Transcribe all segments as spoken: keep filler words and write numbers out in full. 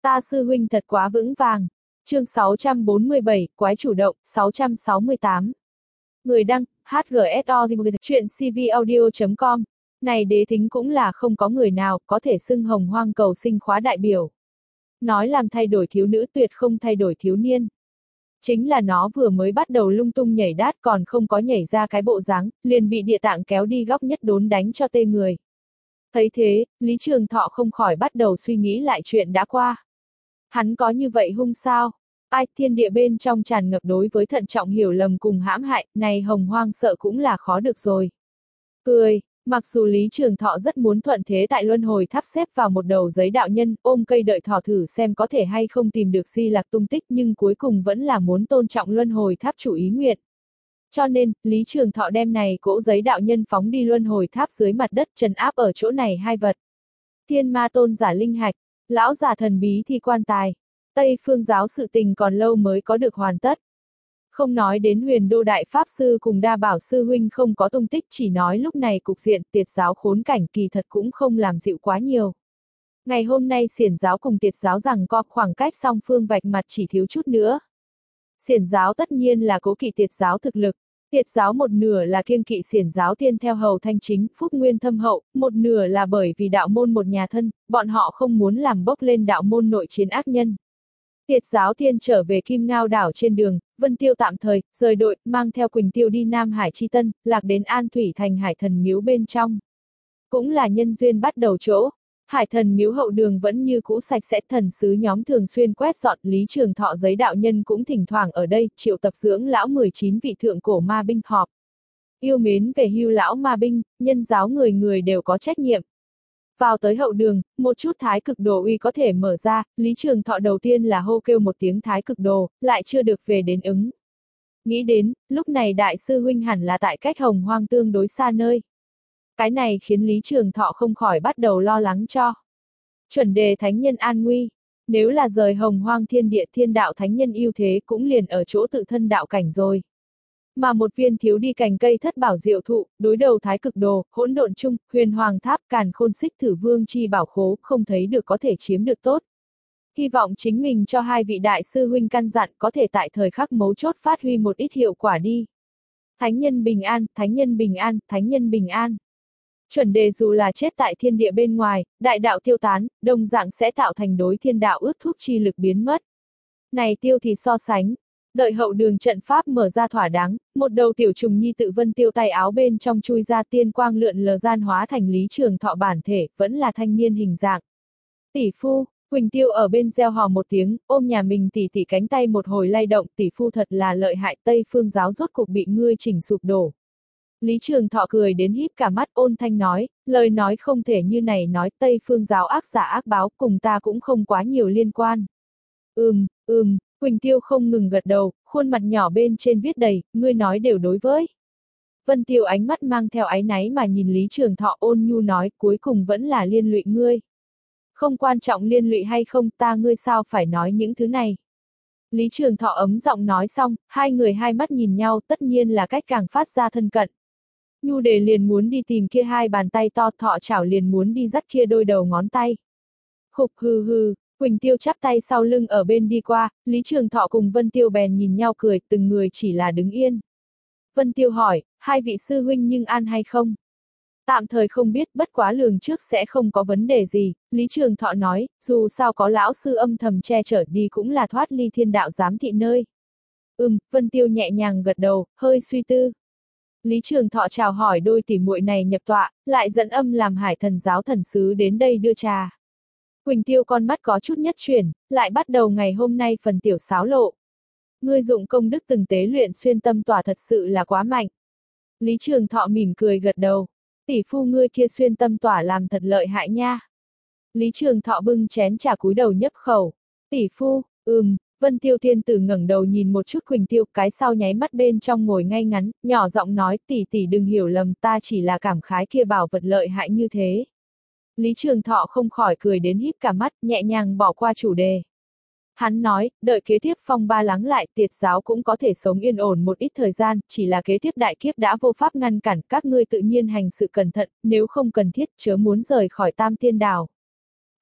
Ta sư huynh thật quá vững vàng. Chương sáu trăm bốn mươi bảy, quái chủ động, sáu trăm sáu mươi tám. Người đăng, hát giê ét o, chuyện cvaudio chấm com. Này đế thính cũng là không có người nào có thể xưng hồng hoang cầu sinh khóa đại biểu. Nói làm thay đổi thiếu nữ tuyệt không thay đổi thiếu niên. Chính là nó vừa mới bắt đầu lung tung nhảy đát còn không có nhảy ra cái bộ dáng, liền bị địa tạng kéo đi góc nhất đốn đánh cho tê người. Thấy thế, Lý Trường Thọ không khỏi bắt đầu suy nghĩ lại chuyện đã qua. Hắn có như vậy hung sao? Ai, thiên địa bên trong tràn ngập đối với thận trọng hiểu lầm cùng hãm hại, này hồng hoang sợ cũng là khó được rồi. Cười, mặc dù Lý Trường Thọ rất muốn thuận thế tại luân hồi tháp xếp vào một đầu giấy đạo nhân, ôm cây đợi thỏ thử xem có thể hay không tìm được Di Lạc tung tích, nhưng cuối cùng vẫn là muốn tôn trọng luân hồi tháp chủ ý nguyện. Cho nên, Lý Trường Thọ đem này cỗ giấy đạo nhân phóng đi luân hồi tháp dưới mặt đất trấn áp ở chỗ này hai vật. Thiên ma tôn giả linh hạch, lão giả thần bí thi quan tài. Tây phương giáo sự tình còn lâu mới có được hoàn tất. Không nói đến huyền đô đại pháp sư cùng đa bảo sư huynh không có tung tích, chỉ nói lúc này cục diện tiệt giáo khốn cảnh kỳ thật cũng không làm dịu quá nhiều. Ngày hôm nay xiển giáo cùng tiệt giáo rằng co khoảng cách song phương vạch mặt chỉ thiếu chút nữa. Xiển giáo tất nhiên là cố kỵ tiệt giáo thực lực. Tiệt giáo một nửa là kiêng kỵ xiển giáo tiên theo hầu thanh chính, phúc nguyên thâm hậu, một nửa là bởi vì đạo môn một nhà thân, bọn họ không muốn làm bốc lên đạo môn nội chiến ác nhân. Tiệt giáo thiên trở về Kim Ngao đảo trên đường, Vân Tiêu tạm thời, rời đội, mang theo Quỳnh Tiêu đi Nam Hải Chi Tân, lạc đến An Thủy thành Hải Thần miếu bên trong. Cũng là nhân duyên bắt đầu chỗ. Hải Thần miếu hậu đường vẫn như cũ sạch sẽ, thần sứ nhóm thường xuyên quét dọn, Lý Trường Thọ giấy đạo nhân cũng thỉnh thoảng ở đây, triệu tập dưỡng lão mười chín vị thượng cổ ma binh họp. Yêu mến về hưu lão ma binh, nhân giáo người người đều có trách nhiệm. Vào tới hậu đường, một chút thái cực đồ uy có thể mở ra, Lý Trường Thọ đầu tiên là hô kêu một tiếng thái cực đồ, lại chưa được về đến ứng. Nghĩ đến, lúc này đại sư huynh hẳn là tại cách hồng hoang tương đối xa nơi. Cái này khiến Lý Trường Thọ không khỏi bắt đầu lo lắng cho. Chuẩn đề thánh nhân an nguy, nếu là rời hồng hoang thiên địa thiên đạo thánh nhân ưu thế cũng liền ở chỗ tự thân đạo cảnh rồi. Mà một viên thiếu đi cành cây thất bảo diệu thụ, đối đầu thái cực đồ, hỗn độn chung, huyền hoàng tháp, càn khôn xích thử vương chi bảo khố, không thấy được có thể chiếm được tốt. Hy vọng chính mình cho hai vị đại sư huynh căn dặn có thể tại thời khắc mấu chốt phát huy một ít hiệu quả đi. Thánh nhân bình an, thánh nhân bình an, thánh nhân bình an. Chuẩn đề dù là chết tại thiên địa bên ngoài, đại đạo tiêu tán, đồng dạng sẽ tạo thành đối thiên đạo ước thúc chi lực biến mất. Này tiêu thì so sánh. Đợi hậu đường trận pháp mở ra thỏa đáng, một đầu tiểu trùng nhi tự Vân Tiêu tay áo bên trong chui ra, tiên quang lượn lờ gian hóa thành Lý Trường Thọ bản thể, vẫn là thanh niên hình dạng. Tỷ phu, Quỳnh Tiêu ở bên reo hò một tiếng, ôm nhà mình tỷ tỷ cánh tay một hồi lay động, tỷ phu thật là lợi hại, Tây phương giáo rốt cục bị ngươi chỉnh sụp đổ. Lý Trường Thọ cười đến híp cả mắt, ôn thanh nói, lời nói không thể như này nói, Tây phương giáo ác giả ác báo, cùng ta cũng không quá nhiều liên quan. Ừm, ừm. Quỳnh Tiêu không ngừng gật đầu, khuôn mặt nhỏ bên trên viết đầy, ngươi nói đều đối với. Vân Tiêu ánh mắt mang theo áy náy mà nhìn Lý Trường Thọ, ôn nhu nói, cuối cùng vẫn là liên lụy ngươi. Không quan trọng liên lụy hay không, ta ngươi sao phải nói những thứ này. Lý Trường Thọ ấm giọng nói xong, hai người hai mắt nhìn nhau, tất nhiên là cách càng phát ra thân cận. Nhu Đề liền muốn đi tìm kia hai bàn tay to, Thọ Chảo liền muốn đi dắt kia đôi đầu ngón tay. Khục hừ hừ. Quỳnh Tiêu chắp tay sau lưng ở bên đi qua, Lý Trường Thọ cùng Vân Tiêu bèn nhìn nhau cười, từng người chỉ là đứng yên. Vân Tiêu hỏi, hai vị sư huynh nhưng an hay không? Tạm thời không biết, bất quá lường trước sẽ không có vấn đề gì, Lý Trường Thọ nói, dù sao có lão sư âm thầm che chở đi cũng là thoát ly thiên đạo giám thị nơi. Ừm, Vân Tiêu nhẹ nhàng gật đầu, hơi suy tư. Lý Trường Thọ chào hỏi đôi tỷ muội này nhập tọa, lại dẫn âm làm Hải Thần giáo thần sứ đến đây đưa trà. Quỳnh Tiêu con mắt có chút nhất chuyển, lại bắt đầu ngày hôm nay phần tiểu xáo lộ. Ngươi dụng công đức từng tế luyện xuyên tâm tỏa thật sự là quá mạnh. Lý Trường Thọ mỉm cười gật đầu. Tỷ phu ngươi kia xuyên tâm tỏa làm thật lợi hại nha. Lý Trường Thọ bưng chén trà cúi đầu nhấp khẩu. Tỷ phu, ừm, Vân Tiêu Thiên Tử ngẩng đầu nhìn một chút Quỳnh Tiêu, cái sau nháy mắt bên trong ngồi ngay ngắn, nhỏ giọng nói, tỷ tỷ đừng hiểu lầm, ta chỉ là cảm khái kia bảo vật lợi hại như thế. Lý Trường Thọ không khỏi cười đến híp cả mắt, nhẹ nhàng bỏ qua chủ đề. Hắn nói, đợi kế tiếp phong ba lắng lại, tiệt giáo cũng có thể sống yên ổn một ít thời gian, chỉ là kế tiếp đại kiếp đã vô pháp ngăn cản, các ngươi tự nhiên hành sự cẩn thận, nếu không cần thiết, chớ muốn rời khỏi Tam Tiên Đảo.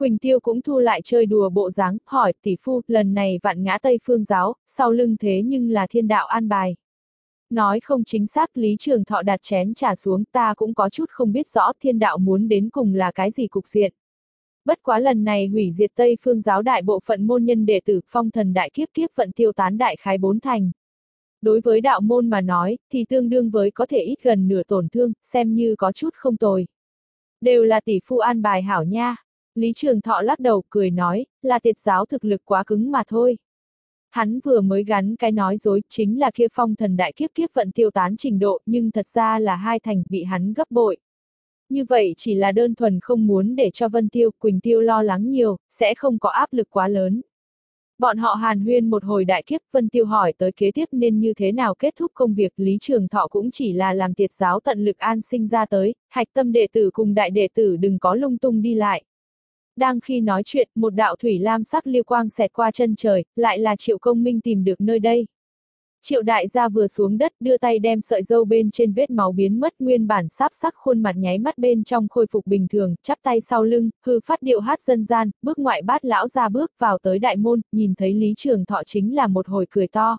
Quỳnh Tiêu cũng thu lại chơi đùa bộ dáng, hỏi, tỷ phu, lần này vạn ngã Tây Phương giáo, sau lưng thế nhưng là thiên đạo an bài. Nói không chính xác, Lý Trường Thọ đặt chén trà xuống, ta cũng có chút không biết rõ thiên đạo muốn đến cùng là cái gì cục diện. Bất quá lần này hủy diệt Tây Phương giáo đại bộ phận môn nhân đệ tử, phong thần đại kiếp kiếp vận tiêu tán đại khái bốn thành. Đối với đạo môn mà nói, thì tương đương với có thể ít gần nửa tổn thương, xem như có chút không tồi. Đều là tỷ phu an bài hảo nha. Lý Trường Thọ lắc đầu cười nói, là tiệt giáo thực lực quá cứng mà thôi. Hắn vừa mới gắn cái nói dối, chính là kia phong thần đại kiếp kiếp vận tiêu tán trình độ, nhưng thật ra là hai thành, bị hắn gấp bội. Như vậy chỉ là đơn thuần không muốn để cho Vân Tiêu, Quỳnh Tiêu lo lắng nhiều, sẽ không có áp lực quá lớn. Bọn họ hàn huyên một hồi đại kiếp, Vân Tiêu hỏi tới kế tiếp nên như thế nào kết thúc công việc, Lý Trường Thọ cũng chỉ là làm tiệt giáo tận lực an sinh ra tới, hạch tâm đệ tử cùng đại đệ tử đừng có lung tung đi lại. Đang khi nói chuyện, một đạo thủy lam sắc liêu quang xẹt qua chân trời, lại là Triệu Công Minh tìm được nơi đây. Triệu đại gia vừa xuống đất đưa tay đem sợi dâu bên trên vết máu biến mất, nguyên bản sáp sắc khuôn mặt nháy mắt bên trong khôi phục bình thường, chắp tay sau lưng, hư phát điệu hát dân gian, bước ngoại bát lão ra bước vào tới đại môn, nhìn thấy Lý Trường Thọ chính là một hồi cười to.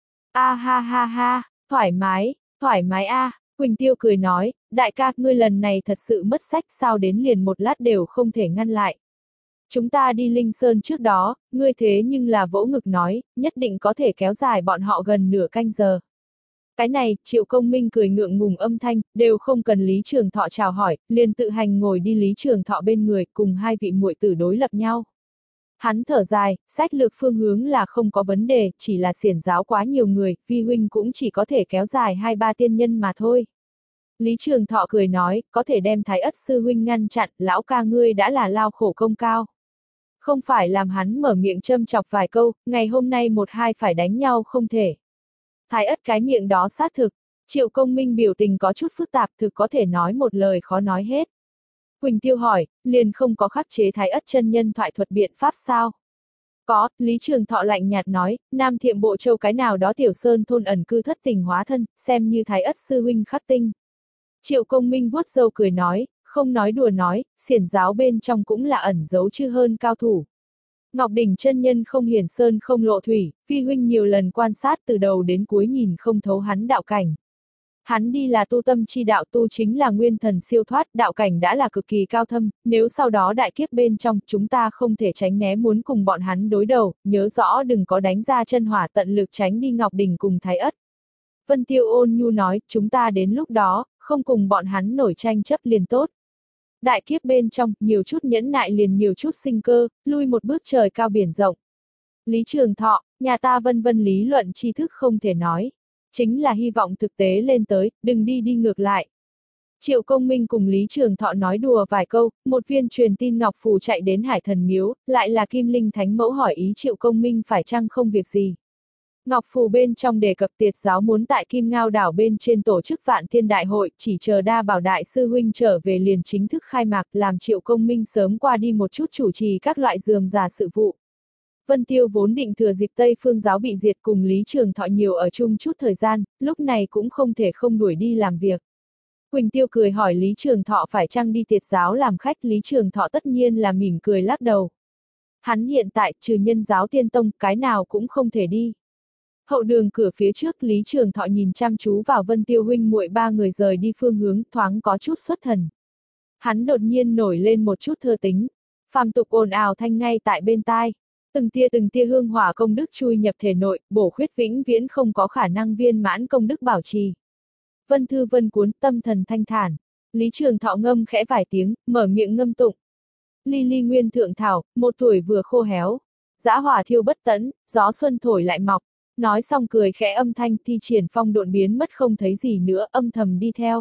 A ha ha ha, thoải mái, thoải mái a. Quỳnh Tiêu cười nói, đại ca, ngươi lần này thật sự mất sách sao đến liền một lát đều không thể ngăn lại. Chúng ta đi Linh Sơn trước đó, ngươi thế nhưng là vỗ ngực nói, nhất định có thể kéo dài bọn họ gần nửa canh giờ. Cái này, Triệu Công Minh cười ngượng ngùng âm thanh, đều không cần Lý Trường Thọ chào hỏi, liền tự hành ngồi đi Lý Trường Thọ bên người, cùng hai vị muội tử đối lập nhau. Hắn thở dài, sách lược phương hướng là không có vấn đề, chỉ là xiển giáo quá nhiều người, vi huynh cũng chỉ có thể kéo dài hai ba tiên nhân mà thôi. Lý Trường Thọ cười nói, có thể đem Thái Ất sư huynh ngăn chặn, lão ca ngươi đã là lao khổ công cao. Không phải làm hắn mở miệng châm chọc vài câu, ngày hôm nay một hai phải đánh nhau không thể. Thái Ất cái miệng đó xác thực, Triệu Công Minh biểu tình có chút phức tạp, thực có thể nói một lời khó nói hết. Quỳnh Tiêu hỏi, liền không có khắc chế Thái Ất chân nhân thoại thuật biện pháp sao? Có, Lý Trường Thọ lạnh nhạt nói, Nam Thiệm Bộ Châu cái nào đó tiểu sơn thôn ẩn cư thất tình hóa thân, xem như Thái Ất sư huynh khắc tinh. Triệu Công Minh vuốt râu cười nói, không nói đùa nói, xiển giáo bên trong cũng là ẩn giấu chư hơn cao thủ. Ngọc Đỉnh chân nhân không hiển sơn không lộ thủy, vi huynh nhiều lần quan sát từ đầu đến cuối nhìn không thấu hắn đạo cảnh. Hắn đi là tu tâm chi đạo, tu chính là nguyên thần siêu thoát, đạo cảnh đã là cực kỳ cao thâm, nếu sau đó đại kiếp bên trong, chúng ta không thể tránh né muốn cùng bọn hắn đối đầu, nhớ rõ đừng có đánh ra chân hỏa tận lực tránh đi Ngọc Đỉnh cùng Thái Ất. Vân Tiêu ôn nhu nói, chúng ta đến lúc đó, không cùng bọn hắn nổi tranh chấp liền tốt. Đại kiếp bên trong, nhiều chút nhẫn nại liền nhiều chút sinh cơ, lui một bước trời cao biển rộng. Lý Trường Thọ, nhà ta vân vân lý luận tri thức không thể nói. Chính là hy vọng thực tế lên tới, đừng đi đi ngược lại. Triệu Công Minh cùng Lý Trường Thọ nói đùa vài câu, một viên truyền tin ngọc phù chạy đến Hải Thần Miếu, lại là Kim Linh Thánh Mẫu hỏi ý Triệu Công Minh phải chăng không việc gì. Ngọc phù bên trong đề cập tiệt giáo muốn tại Kim Ngao đảo bên trên tổ chức Vạn Thiên Đại hội, chỉ chờ Đa Bảo Đại sư huynh trở về liền chính thức khai mạc, làm Triệu Công Minh sớm qua đi một chút chủ trì các loại dườm già sự vụ. Vân Tiêu vốn định thừa dịp Tây Phương giáo bị diệt cùng Lý Trường Thọ nhiều ở chung chút thời gian, lúc này cũng không thể không đuổi đi làm việc. Quỳnh Tiêu cười hỏi Lý Trường Thọ phải chăng đi tiệt giáo làm khách, Lý Trường Thọ tất nhiên là mỉm cười lắc đầu. Hắn hiện tại trừ Nhân giáo Tiên Tông, cái nào cũng không thể đi. Hậu đường cửa phía trước, Lý Trường Thọ nhìn chăm chú vào Vân Tiêu huynh muội ba người rời đi phương hướng, thoáng có chút xuất thần. Hắn đột nhiên nổi lên một chút thơ tính, phàm tục ồn ào thanh ngay tại bên tai. Từng tia từng tia hương hỏa công đức chui nhập thể nội, bổ khuyết vĩnh viễn không có khả năng viên mãn công đức bảo trì. Vân thư vân cuốn, tâm thần thanh thản. Lý Trường Thọ ngâm khẽ vài tiếng, mở miệng ngâm tụng. Ly ly nguyên thượng thảo, một tuổi vừa khô héo. Dã hỏa thiêu bất tẫn, gió xuân thổi lại mọc. Nói xong cười khẽ âm thanh, thi triển phong độn biến mất không thấy gì nữa, âm thầm đi theo.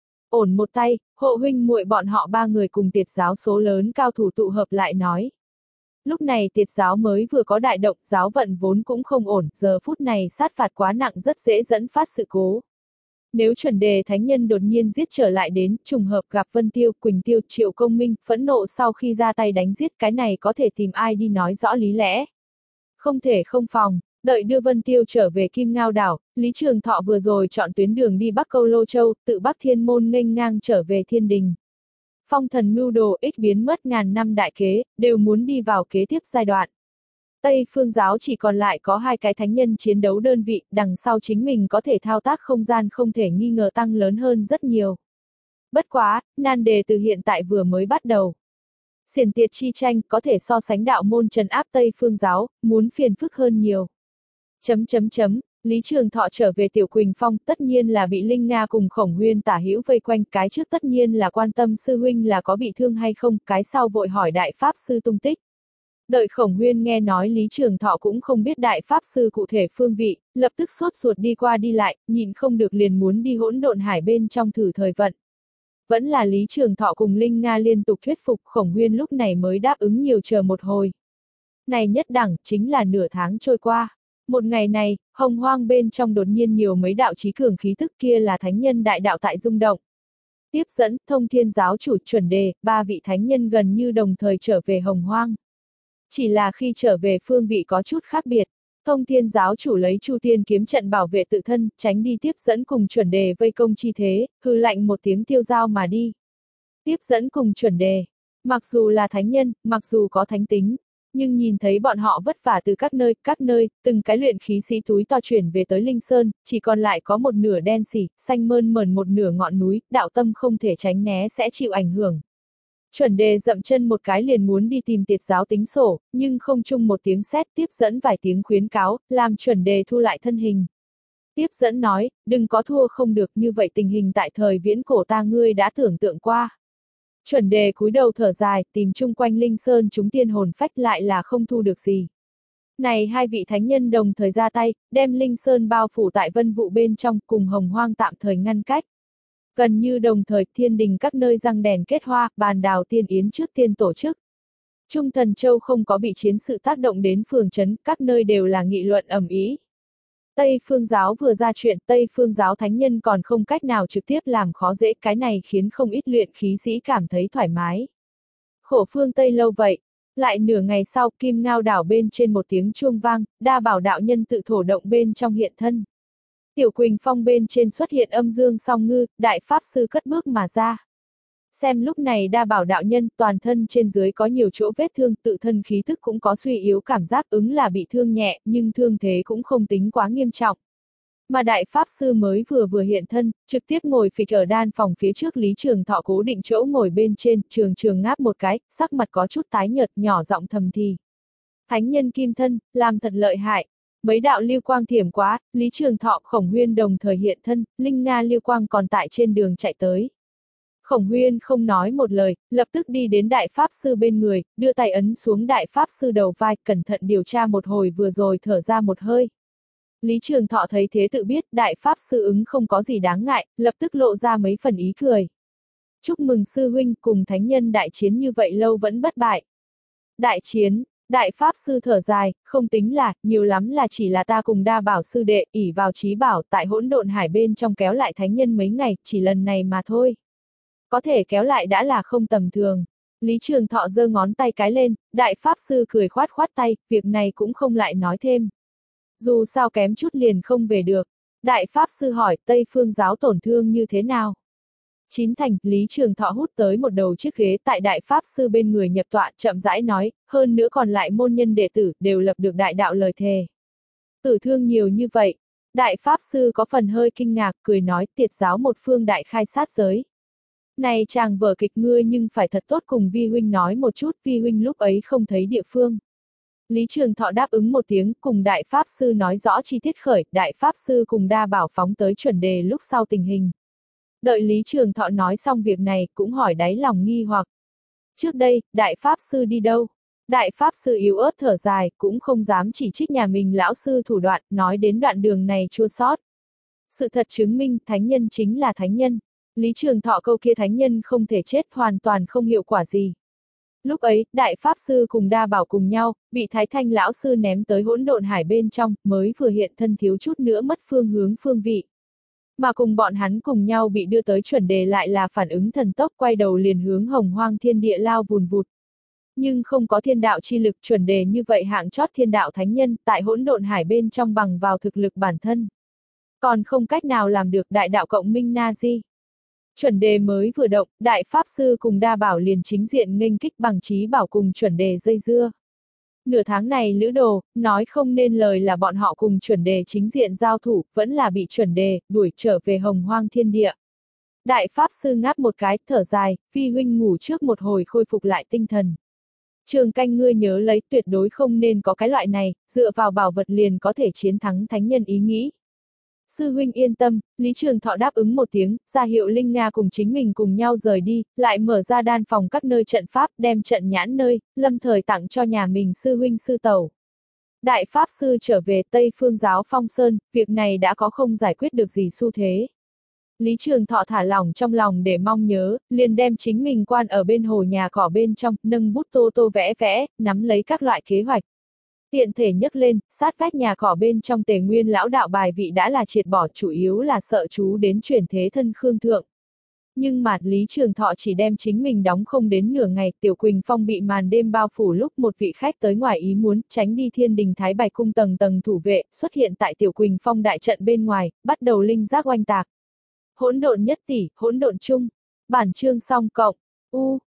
Ổn một tay, hộ huynh muội bọn họ ba người cùng tiệt giáo số lớn cao thủ tụ hợp lại nói. Lúc này tiệt giáo mới vừa có đại động, giáo vận vốn cũng không ổn, giờ phút này sát phạt quá nặng rất dễ dẫn phát sự cố. Nếu chuẩn đề thánh nhân đột nhiên giết trở lại đến, trùng hợp gặp Vân Tiêu, Quỳnh Tiêu, Triệu Công Minh, phẫn nộ sau khi ra tay đánh giết, cái này có thể tìm ai đi nói rõ lý lẽ. Không thể không phòng, đợi đưa Vân Tiêu trở về Kim Ngao đảo, Lý Trường Thọ vừa rồi chọn tuyến đường đi Bắc Câu Lô Châu, tự Bắc Thiên Môn nghênh ngang trở về Thiên Đình. Phong thần mưu đồ ích biến mất ngàn năm đại kế, đều muốn đi vào kế tiếp giai đoạn. Tây phương giáo chỉ còn lại có hai cái thánh nhân chiến đấu đơn vị, đằng sau chính mình có thể thao tác không gian không thể nghi ngờ tăng lớn hơn rất nhiều. Bất quá, nan đề từ hiện tại vừa mới bắt đầu. Xiển tiệt chi tranh có thể so sánh đạo môn trấn áp Tây phương giáo, muốn phiền phức hơn nhiều. Chấm chấm chấm, Lý Trường Thọ trở về Tiểu Quỳnh Phong tất nhiên là bị Linh Nga cùng Khổng Huyên tả hữu vây quanh, cái trước tất nhiên là quan tâm sư huynh là có bị thương hay không, cái sau vội hỏi đại pháp sư tung tích. Đợi Khổng Huyên nghe nói Lý Trường Thọ cũng không biết đại pháp sư cụ thể phương vị, lập tức sốt ruột đi qua đi lại, nhìn không được liền muốn đi hỗn độn hải bên trong thử thời vận. Vẫn là Lý Trường Thọ cùng Linh Nga liên tục thuyết phục, Khổng Huyên lúc này mới đáp ứng nhiều chờ một hồi. Này nhất đẳng, chính là nửa tháng trôi qua. Một ngày này, hồng hoang bên trong đột nhiên nhiều mấy đạo chí cường khí tức, kia là thánh nhân đại đạo tại rung động. Tiếp dẫn, Thông Thiên giáo chủ chuẩn đề, ba vị thánh nhân gần như đồng thời trở về hồng hoang. Chỉ là khi trở về phương vị có chút khác biệt. Thông Thiên giáo chủ lấy Chu Tiên kiếm trận bảo vệ tự thân, tránh đi tiếp dẫn cùng chuẩn đề vây công chi thế, hừ lạnh một tiếng tiêu dao mà đi. Tiếp dẫn cùng chuẩn đề, mặc dù là thánh nhân, mặc dù có thánh tính, nhưng nhìn thấy bọn họ vất vả từ các nơi, các nơi, từng cái luyện khí sĩ túi to chuyển về tới Linh Sơn, chỉ còn lại có một nửa đen xỉ, xanh mơn mởn một nửa ngọn núi, đạo tâm không thể tránh né sẽ chịu ảnh hưởng. Chuẩn đề dậm chân một cái liền muốn đi tìm tiệt giáo tính sổ, nhưng không chung một tiếng sét, tiếp dẫn vài tiếng khuyến cáo, làm chuẩn đề thu lại thân hình. Tiếp dẫn nói, đừng có thua không được, như vậy tình hình tại thời viễn cổ ta ngươi đã tưởng tượng qua. Chuẩn đề cúi đầu thở dài, tìm chung quanh Linh Sơn chúng tiên hồn phách lại là không thu được gì. Này hai vị thánh nhân đồng thời ra tay, đem Linh Sơn bao phủ tại vân vụ bên trong, cùng hồng hoang tạm thời ngăn cách. Gần như đồng thời, thiên đình các nơi răng đèn kết hoa, bàn đào tiên yến trước tiên tổ chức. Trung Thần Châu không có bị chiến sự tác động đến phường trấn, các nơi đều là nghị luận ầm ĩ. Tây phương giáo vừa ra chuyện, Tây phương giáo thánh nhân còn không cách nào trực tiếp làm khó dễ, cái này khiến không ít luyện khí sĩ cảm thấy thoải mái. Khổ phương Tây lâu vậy. Lại nửa ngày sau, Kim Ngao đảo bên trên một tiếng chuông vang, Đa Bảo đạo nhân tự thổ động bên trong hiện thân. Tiểu Quỳnh Phong bên trên xuất hiện âm dương song ngư, đại pháp sư cất bước mà ra. Xem lúc này Đa Bảo đạo nhân, toàn thân trên dưới có nhiều chỗ vết thương, tự thân khí thức cũng có suy yếu cảm giác, ứng là bị thương nhẹ, nhưng thương thế cũng không tính quá nghiêm trọng. Mà đại pháp sư mới vừa vừa hiện thân, trực tiếp ngồi phịch ở đan phòng phía trước Lý Trường Thọ cố định chỗ ngồi bên trên, trường trường ngáp một cái, sắc mặt có chút tái nhợt, nhỏ giọng thầm thì. Thánh nhân kim thân, làm thật lợi hại. Mấy đạo lưu quang thiểm quá, Lý Trường Thọ, Khổng Huyên đồng thời hiện thân, Linh Nga lưu quang còn tại trên đường chạy tới. Khổng Huyên không nói một lời, lập tức đi đến đại pháp sư bên người, đưa tay ấn xuống đại pháp sư đầu vai, cẩn thận điều tra một hồi vừa rồi thở ra một hơi. Lý Trường Thọ thấy thế tự biết đại pháp sư ứng không có gì đáng ngại, lập tức lộ ra mấy phần ý cười. Chúc mừng sư huynh, cùng thánh nhân đại chiến như vậy lâu vẫn bất bại. Đại chiến, đại pháp sư thở dài, không tính là, nhiều lắm là chỉ là ta cùng Đa Bảo sư đệ, ỷ vào trí bảo tại hỗn độn hải bên trong kéo lại thánh nhân mấy ngày, chỉ lần này mà thôi. Có thể kéo lại đã là không tầm thường. Lý Trường Thọ giơ ngón tay cái lên, đại pháp sư cười khoát khoát tay, việc này cũng không lại nói thêm. Dù sao kém chút liền không về được. Đại pháp sư hỏi, Tây phương giáo tổn thương như thế nào? Chín thành, Lý Trường Thọ hút tới một đầu chiếc ghế tại đại pháp sư bên người nhập tọa, chậm rãi nói, hơn nữa còn lại môn nhân đệ tử, đều lập được đại đạo lời thề. Tử thương nhiều như vậy. Đại pháp sư có phần hơi kinh ngạc, cười nói, tiệt giáo một phương đại khai sát giới. Này chàng vở kịch ngươi nhưng phải thật tốt cùng vi huynh nói một chút, vi huynh lúc ấy không thấy địa phương. Lý Trường Thọ đáp ứng một tiếng, cùng đại pháp sư nói rõ chi tiết khởi, đại pháp sư cùng Đa Bảo phóng tới chuẩn đề lúc sau tình hình. Đợi Lý Trường Thọ nói xong việc này, cũng hỏi đáy lòng nghi hoặc. Trước đây, đại pháp sư đi đâu? Đại pháp sư yếu ớt thở dài, cũng không dám chỉ trích nhà mình lão sư thủ đoạn, nói đến đoạn đường này chua xót. Sự thật chứng minh, thánh nhân chính là thánh nhân. Lý Trường Thọ câu kia thánh nhân không thể chết, hoàn toàn không hiệu quả gì. Lúc ấy, đại pháp sư cùng Đa Bảo cùng nhau, bị Thái Thanh lão sư ném tới hỗn độn hải bên trong, mới vừa hiện thân thiếu chút nữa mất phương hướng phương vị. Mà cùng bọn hắn cùng nhau bị đưa tới chuẩn đề lại là phản ứng thần tốc, quay đầu liền hướng hồng hoang thiên địa lao vùn vụt. Nhưng không có thiên đạo chi lực, chuẩn đề như vậy hạng chót thiên đạo thánh nhân, tại hỗn độn hải bên trong bằng vào thực lực bản thân. Còn không cách nào làm được đại đạo cộng minh na di. Chuẩn đề mới vừa động, đại pháp sư cùng đa bảo liền chính diện nghênh kích bằng trí bảo cùng chuẩn đề dây dưa. Nửa tháng này lữ đồ, nói không nên lời là bọn họ cùng chuẩn đề chính diện giao thủ, vẫn là bị chuẩn đề, đuổi trở về hồng hoang thiên địa. Đại pháp sư ngáp một cái, thở dài, phi huynh ngủ trước một hồi khôi phục lại tinh thần. Trường canh ngươi nhớ lấy tuyệt đối không nên có cái loại này, dựa vào bảo vật liền có thể chiến thắng thánh nhân ý nghĩ. Sư huynh yên tâm, Lý Trường Thọ đáp ứng một tiếng, ra hiệu Linh Nga cùng chính mình cùng nhau rời đi, lại mở ra đan phòng các nơi trận pháp, đem trận nhãn nơi, lâm thời tặng cho nhà mình sư huynh sư tẩu. Đại pháp sư trở về Tây Phương giáo Phong Sơn, việc này đã có không giải quyết được gì xu thế. Lý Trường Thọ thả lỏng trong lòng để mong nhớ, liền đem chính mình quan ở bên hồ nhà cỏ bên trong, nâng bút tô tô vẽ vẽ, nắm lấy các loại kế hoạch. Tiện thể nhấc lên, sát vách nhà cỏ bên trong Tề Nguyên lão đạo bài vị đã là triệt bỏ, chủ yếu là sợ chú đến chuyển thế thân Khương Thượng. Nhưng mà, Lý Trường Thọ chỉ đem chính mình đóng không đến nửa ngày, Tiểu Quỳnh Phong bị màn đêm bao phủ lúc một vị khách tới ngoài ý muốn, tránh đi Thiên Đình Thái Bạch cung tầng tầng thủ vệ, xuất hiện tại Tiểu Quỳnh Phong đại trận bên ngoài, bắt đầu linh giác oanh tạc. Hỗn độn nhất tỷ, hỗn độn chung. Bản chương xong cộng. U.